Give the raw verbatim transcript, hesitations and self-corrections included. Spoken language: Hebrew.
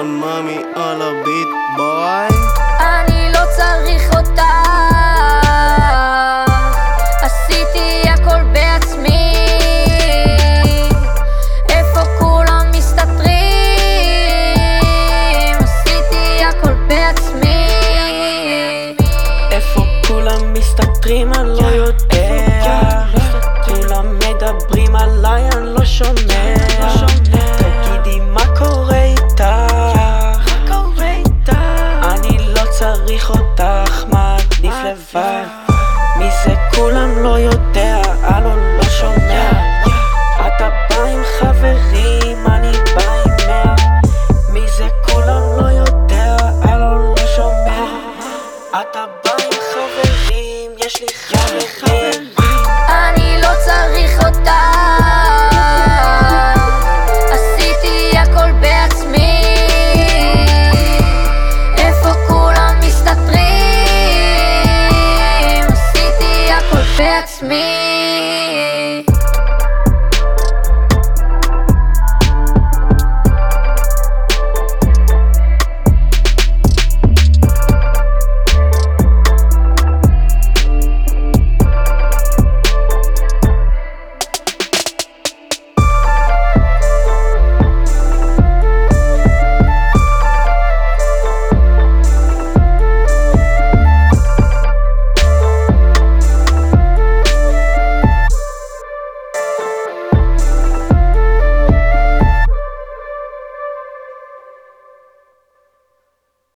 מאמי על הביט ביי. אני לא צריך אותה, עשיתי הכל בעצמי. איפה כולם מסתתרים? עשיתי הכל בעצמי. איפה כולם מסתתרים? אני לא יודע. כולם מדברים עליי, אני לא שומע. תגידי מה קורה איתך? אני לא צריך אותך, מעדיף לבד. מי זה כולם לא יודע, אני לא שומע. אתה בא עם חברים, אני בא עם מאה. מי זה כולם לא יודע, אני לא שומע. אתה בא עם חברים, יש לי חברים. אני לא צריך אותה, עשיתי הכל בעצמי. איפה כולם מסתתרים? עשיתי הכל בעצמי.